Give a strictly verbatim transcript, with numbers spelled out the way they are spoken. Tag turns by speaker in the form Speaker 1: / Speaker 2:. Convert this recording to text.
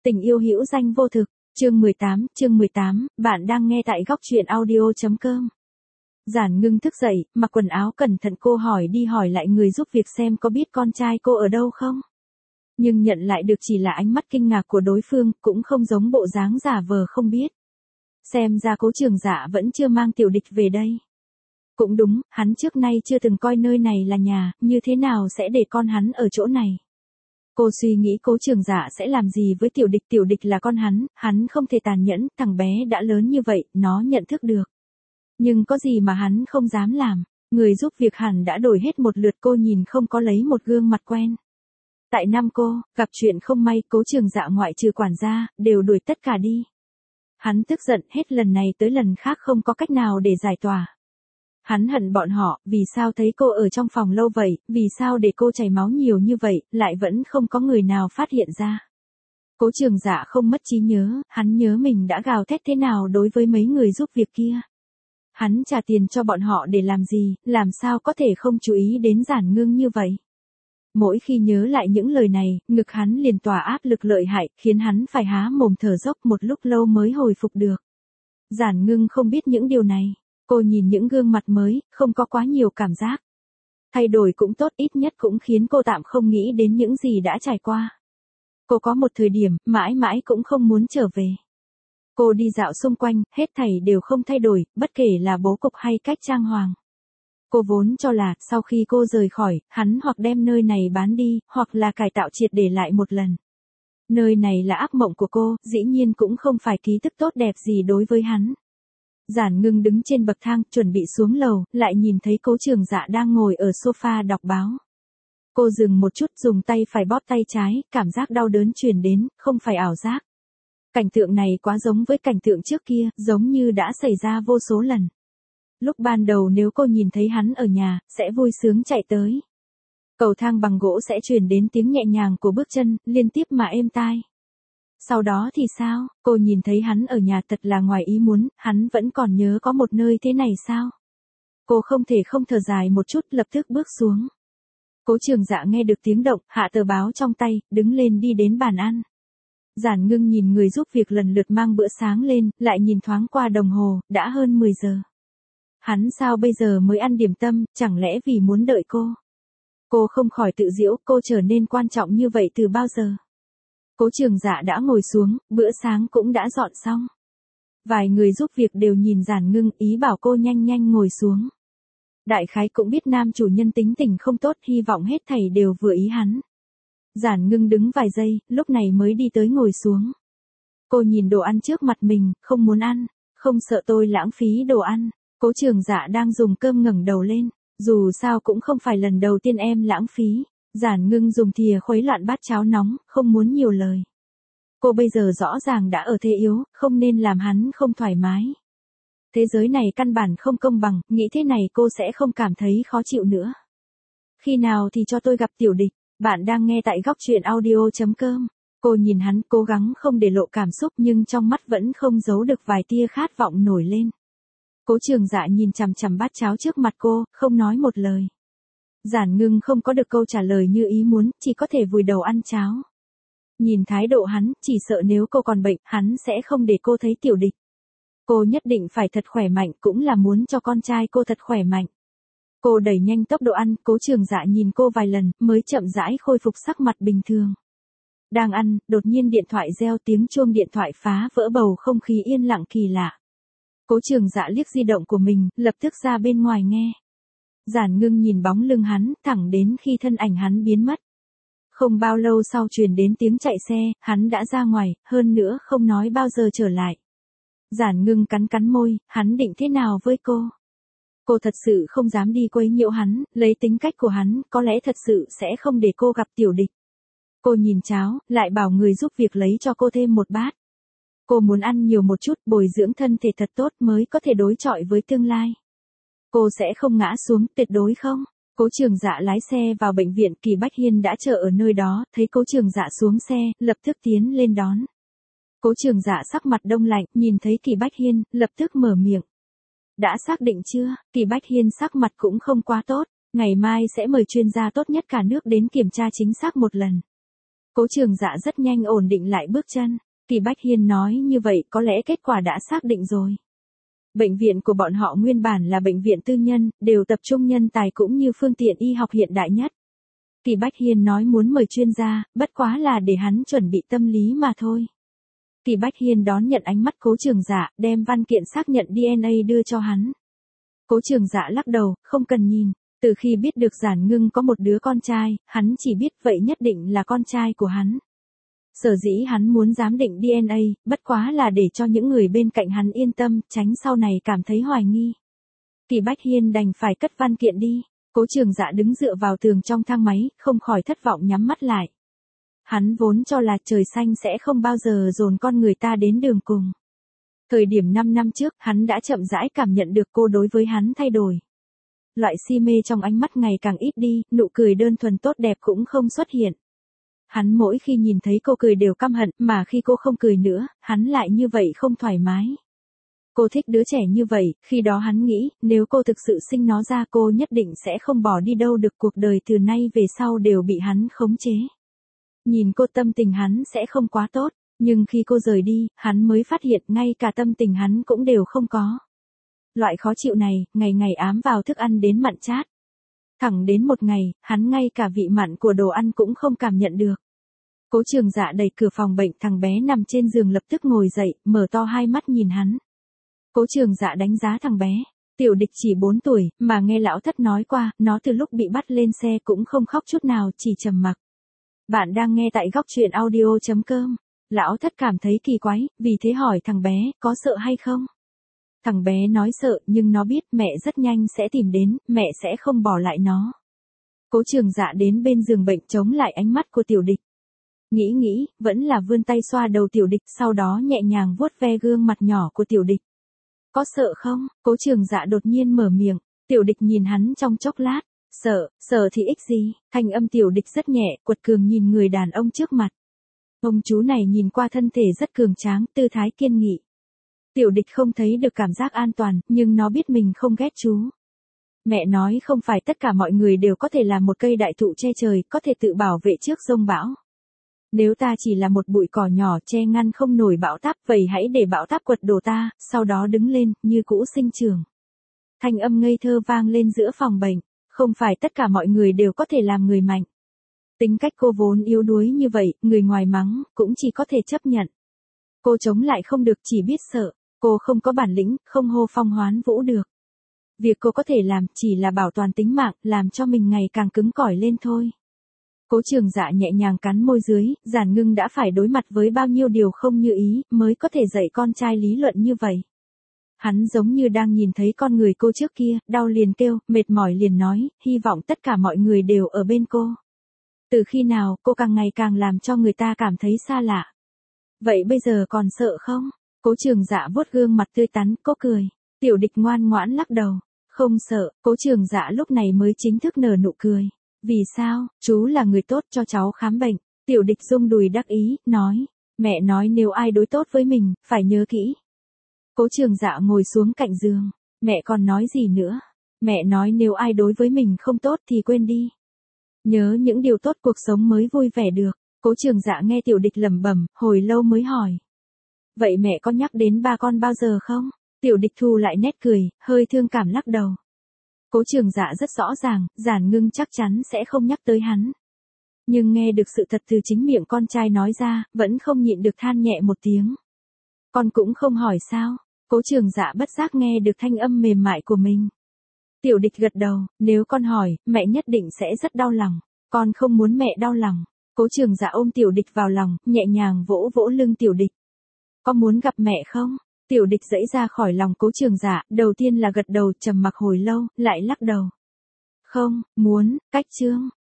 Speaker 1: Tình yêu hữu danh vô thực, chương mười tám, chương mười tám, bạn đang nghe tại góc truyện audio.com. Giản Ngưng thức dậy, mặc quần áo cẩn thận, cô hỏi đi hỏi lại người giúp việc xem có biết con trai cô ở đâu không. Nhưng nhận lại được chỉ là ánh mắt kinh ngạc của đối phương, cũng không giống bộ dáng giả vờ không biết. Xem ra Cố Trường Dạ vẫn chưa mang Tiểu Địch về đây. Cũng đúng, hắn trước nay chưa từng coi nơi này là nhà, như thế nào sẽ để con hắn ở chỗ này. Cô suy nghĩ Cố Trường Dạ sẽ làm gì với Tiểu Địch, Tiểu Địch là con hắn, hắn không thể tàn nhẫn, thằng bé đã lớn như vậy, nó nhận thức được. Nhưng có gì mà hắn không dám làm, người giúp việc hẳn đã đổi hết một lượt, cô nhìn không có lấy một gương mặt quen. Tại Nam Cô, gặp chuyện không may, Cố Trường Dạ ngoại trừ quản gia, đều đuổi tất cả đi. Hắn tức giận hết lần này tới lần khác không có cách nào để giải tỏa. Hắn hận bọn họ, vì sao thấy cô ở trong phòng lâu vậy, vì sao để cô chảy máu nhiều như vậy, lại vẫn không có người nào phát hiện ra. Cố Trường Dạ không mất trí nhớ, hắn nhớ mình đã gào thét thế nào đối với mấy người giúp việc kia. Hắn trả tiền cho bọn họ để làm gì, làm sao có thể không chú ý đến Giản Ngưng như vậy. Mỗi khi nhớ lại những lời này, ngực hắn liền tỏa áp lực lợi hại, khiến hắn phải há mồm thở dốc một lúc lâu mới hồi phục được. Giản Ngưng không biết những điều này. Cô nhìn những gương mặt mới, không có quá nhiều cảm giác. Thay đổi cũng tốt, ít nhất cũng khiến cô tạm không nghĩ đến những gì đã trải qua. Cô có một thời điểm, mãi mãi cũng không muốn trở về. Cô đi dạo xung quanh, hết thảy đều không thay đổi, bất kể là bố cục hay cách trang hoàng. Cô vốn cho là, sau khi cô rời khỏi, hắn hoặc đem nơi này bán đi, hoặc là cải tạo triệt để lại một lần. Nơi này là ác mộng của cô, dĩ nhiên cũng không phải ký ức tốt đẹp gì đối với hắn. Giản Ngưng đứng trên bậc thang, chuẩn bị xuống lầu, lại nhìn thấy Cố Trường Dạ đang ngồi ở sofa đọc báo. Cô dừng một chút, dùng tay phải bóp tay trái, cảm giác đau đớn truyền đến, không phải ảo giác. Cảnh tượng này quá giống với cảnh tượng trước kia, giống như đã xảy ra vô số lần. Lúc ban đầu nếu cô nhìn thấy hắn ở nhà, sẽ vui sướng chạy tới. Cầu thang bằng gỗ sẽ truyền đến tiếng nhẹ nhàng của bước chân, liên tiếp mà êm tai. Sau đó thì sao, cô nhìn thấy hắn ở nhà thật là ngoài ý muốn, hắn vẫn còn nhớ có một nơi thế này sao? Cô không thể không thở dài một chút, lập tức bước xuống. Cố Trường Dạ nghe được tiếng động, hạ tờ báo trong tay, đứng lên đi đến bàn ăn. Giản Ngưng nhìn người giúp việc lần lượt mang bữa sáng lên, lại nhìn thoáng qua đồng hồ, đã hơn mười giờ. Hắn sao bây giờ mới ăn điểm tâm, chẳng lẽ vì muốn đợi cô? Cô không khỏi tự giễu, cô trở nên quan trọng như vậy từ bao giờ? Cố Trường Dạ đã ngồi xuống, bữa sáng cũng đã dọn xong. Vài người giúp việc đều nhìn Giản Ngưng, ý bảo cô nhanh nhanh ngồi xuống. Đại khái cũng biết nam chủ nhân tính tình không tốt, hy vọng hết thảy đều vừa ý hắn. Giản Ngưng đứng vài giây, lúc này mới đi tới ngồi xuống. Cô nhìn đồ ăn trước mặt mình, không muốn ăn, không sợ tôi lãng phí đồ ăn. Cố Trường Dạ đang dùng cơm ngẩng đầu lên, dù sao cũng không phải lần đầu tiên em lãng phí. Giản Ngưng dùng thìa khuấy loạn bát cháo nóng, không muốn nhiều lời. Cô bây giờ rõ ràng đã ở thế yếu, không nên làm hắn không thoải mái. Thế giới này căn bản không công bằng, nghĩ thế này cô sẽ không cảm thấy khó chịu nữa. Khi nào thì cho tôi gặp Tiểu Địch, bạn đang nghe tại góc truyện audio.com. Cô nhìn hắn, cố gắng không để lộ cảm xúc nhưng trong mắt vẫn không giấu được vài tia khát vọng nổi lên. Cố Trường Dạ nhìn chằm chằm bát cháo trước mặt cô, không nói một lời. Giản Ngưng không có được câu trả lời như ý muốn, chỉ có thể vùi đầu ăn cháo. Nhìn thái độ hắn, chỉ sợ nếu cô còn bệnh, hắn sẽ không để cô thấy Tiểu Địch. Cô nhất định phải thật khỏe mạnh, cũng là muốn cho con trai cô thật khỏe mạnh. Cô đẩy nhanh tốc độ ăn, Cố Trường Dạ nhìn cô vài lần, mới chậm rãi khôi phục sắc mặt bình thường. Đang ăn, đột nhiên điện thoại reo, tiếng chuông điện thoại phá vỡ bầu không khí yên lặng kỳ lạ. Cố Trường Dạ liếc di động của mình, lập tức ra bên ngoài nghe. Giản Ngưng nhìn bóng lưng hắn, thẳng đến khi thân ảnh hắn biến mất. Không bao lâu sau truyền đến tiếng chạy xe, hắn đã ra ngoài, hơn nữa không nói bao giờ trở lại. Giản Ngưng cắn cắn môi, hắn định thế nào với cô? Cô thật sự không dám đi quấy nhiễu hắn, lấy tính cách của hắn, có lẽ thật sự sẽ không để cô gặp Tiểu Địch. Cô nhìn cháo, lại bảo người giúp việc lấy cho cô thêm một bát. Cô muốn ăn nhiều một chút, bồi dưỡng thân thể thật tốt mới có thể đối chọi với tương lai. Cô sẽ không ngã xuống, tuyệt đối không. Cố Trường Dạ lái xe vào bệnh viện, Kỳ Bách Hiên đã chờ ở nơi đó, thấy Cố Trường Dạ xuống xe, lập tức tiến lên đón. Cố Trường Dạ sắc mặt đông lạnh, nhìn thấy Kỳ Bách Hiên, lập tức mở miệng. Đã xác định chưa? Kỳ Bách Hiên sắc mặt cũng không quá tốt, ngày mai sẽ mời chuyên gia tốt nhất cả nước đến kiểm tra chính xác một lần. Cố Trường Dạ rất nhanh ổn định lại bước chân. Kỳ Bách Hiên nói như vậy có lẽ kết quả đã xác định rồi. Bệnh viện của bọn họ nguyên bản là bệnh viện tư nhân, đều tập trung nhân tài cũng như phương tiện y học hiện đại nhất. Kỳ Bách Hiên nói muốn mời chuyên gia, bất quá là để hắn chuẩn bị tâm lý mà thôi. Kỳ Bách Hiên đón nhận ánh mắt Cố Trường Dạ, đem văn kiện xác nhận đê en a đưa cho hắn. Cố Trường Dạ lắc đầu, không cần nhìn. Từ khi biết được Giản Ngưng có một đứa con trai, hắn chỉ biết vậy nhất định là con trai của hắn. Sở dĩ hắn muốn giám định đê en a, bất quá là để cho những người bên cạnh hắn yên tâm, tránh sau này cảm thấy hoài nghi. Kỳ Bách Hiên đành phải cất văn kiện đi. Cố Trường Dạ đứng dựa vào tường trong thang máy, không khỏi thất vọng nhắm mắt lại. Hắn vốn cho là trời xanh sẽ không bao giờ dồn con người ta đến đường cùng. Thời điểm năm năm trước, hắn đã chậm rãi cảm nhận được cô đối với hắn thay đổi. Loại si mê trong ánh mắt ngày càng ít đi, nụ cười đơn thuần tốt đẹp cũng không xuất hiện. Hắn mỗi khi nhìn thấy cô cười đều căm hận, mà khi cô không cười nữa, hắn lại như vậy không thoải mái. Cô thích đứa trẻ như vậy, khi đó hắn nghĩ, nếu cô thực sự sinh nó ra cô nhất định sẽ không bỏ đi đâu được, cuộc đời từ nay về sau đều bị hắn khống chế. Nhìn cô tâm tình hắn sẽ không quá tốt, nhưng khi cô rời đi, hắn mới phát hiện ngay cả tâm tình hắn cũng đều không có. Loại khó chịu này, ngày ngày ám vào thức ăn đến mặn chát. Thẳng đến một ngày, hắn ngay cả vị mặn của đồ ăn cũng không cảm nhận được. Cố Trường Dạ đẩy cửa phòng bệnh, thằng bé nằm trên giường lập tức ngồi dậy, mở to hai mắt nhìn hắn. Cố Trường Dạ đánh giá thằng bé. Tiểu Địch chỉ bốn tuổi, mà nghe lão thất nói qua, nó từ lúc bị bắt lên xe cũng không khóc chút nào, chỉ trầm mặc. Bạn đang nghe tại góc truyện audio chấm com. Lão thất cảm thấy kỳ quái, vì thế hỏi thằng bé, có sợ hay không? Thằng bé nói sợ, nhưng nó biết mẹ rất nhanh sẽ tìm đến, mẹ sẽ không bỏ lại nó. Cố Trường Dạ đến bên giường bệnh chống lại ánh mắt của Tiểu Địch. Nghĩ nghĩ, vẫn là vươn tay xoa đầu Tiểu Địch, sau đó nhẹ nhàng vuốt ve gương mặt nhỏ của Tiểu Địch. Có sợ không? Cố Trường Dạ đột nhiên mở miệng. Tiểu Địch nhìn hắn trong chốc lát. Sợ, sợ thì ích gì? Thanh âm Tiểu Địch rất nhẹ, quật cường nhìn người đàn ông trước mặt. Ông chú này nhìn qua thân thể rất cường tráng, tư thái kiên nghị. Tiểu Địch không thấy được cảm giác an toàn, nhưng nó biết mình không ghét chú. Mẹ nói không phải tất cả mọi người đều có thể là một cây đại thụ che trời, có thể tự bảo vệ trước giông bão. Nếu ta chỉ là một bụi cỏ nhỏ che ngăn không nổi bão táp, vậy hãy để bão táp quật đổ ta, sau đó đứng lên, như cũ sinh trưởng. Thanh âm ngây thơ vang lên giữa phòng bệnh, không phải tất cả mọi người đều có thể làm người mạnh. Tính cách cô vốn yếu đuối như vậy, người ngoài mắng, cũng chỉ có thể chấp nhận. Cô chống lại không được, chỉ biết sợ, cô không có bản lĩnh, không hô phong hoán vũ được. Việc cô có thể làm chỉ là bảo toàn tính mạng, làm cho mình ngày càng cứng cỏi lên thôi. Cố Trường Dạ nhẹ nhàng cắn môi dưới, Giản Ngưng đã phải đối mặt với bao nhiêu điều không như ý, mới có thể dạy con trai lý luận như vậy. Hắn giống như đang nhìn thấy con người cô trước kia, đau liền kêu, mệt mỏi liền nói, hy vọng tất cả mọi người đều ở bên cô. Từ khi nào, cô càng ngày càng làm cho người ta cảm thấy xa lạ. Vậy bây giờ còn sợ không? Cố Trường Dạ vuốt gương mặt tươi tắn, cô cười. Tiểu Địch ngoan ngoãn lắc đầu. Không sợ, Cố Trường Dạ lúc này mới chính thức nở nụ cười. Vì sao? Chú là người tốt, cho cháu khám bệnh. Tiểu Địch rung đùi đắc ý, nói. Mẹ nói nếu ai đối tốt với mình, phải nhớ kỹ. Cố Trường Dạ ngồi xuống cạnh giường. Mẹ còn nói gì nữa? Mẹ nói nếu ai đối với mình không tốt thì quên đi. Nhớ những điều tốt cuộc sống mới vui vẻ được. Cố Trường Dạ nghe Tiểu Địch lẩm bẩm, hồi lâu mới hỏi. Vậy mẹ có nhắc đến ba con bao giờ không? Tiểu Địch thu lại nét cười, hơi thương cảm lắc đầu. Cố Trường Dạ rất rõ ràng, Giản Ngưng chắc chắn sẽ không nhắc tới hắn. Nhưng nghe được sự thật từ chính miệng con trai nói ra, vẫn không nhịn được than nhẹ một tiếng. Con cũng không hỏi sao? Cố Trường Dạ bất giác nghe được thanh âm mềm mại của mình. Tiểu Địch gật đầu, nếu con hỏi, mẹ nhất định sẽ rất đau lòng. Con không muốn mẹ đau lòng. Cố Trường Dạ ôm Tiểu Địch vào lòng, nhẹ nhàng vỗ vỗ lưng Tiểu Địch. Có muốn gặp mẹ không? Tiểu Địch giãy ra khỏi lòng Cố Trường Dạ, đầu tiên là gật đầu, trầm mặc hồi lâu, lại lắc đầu. Không, muốn, cách chương.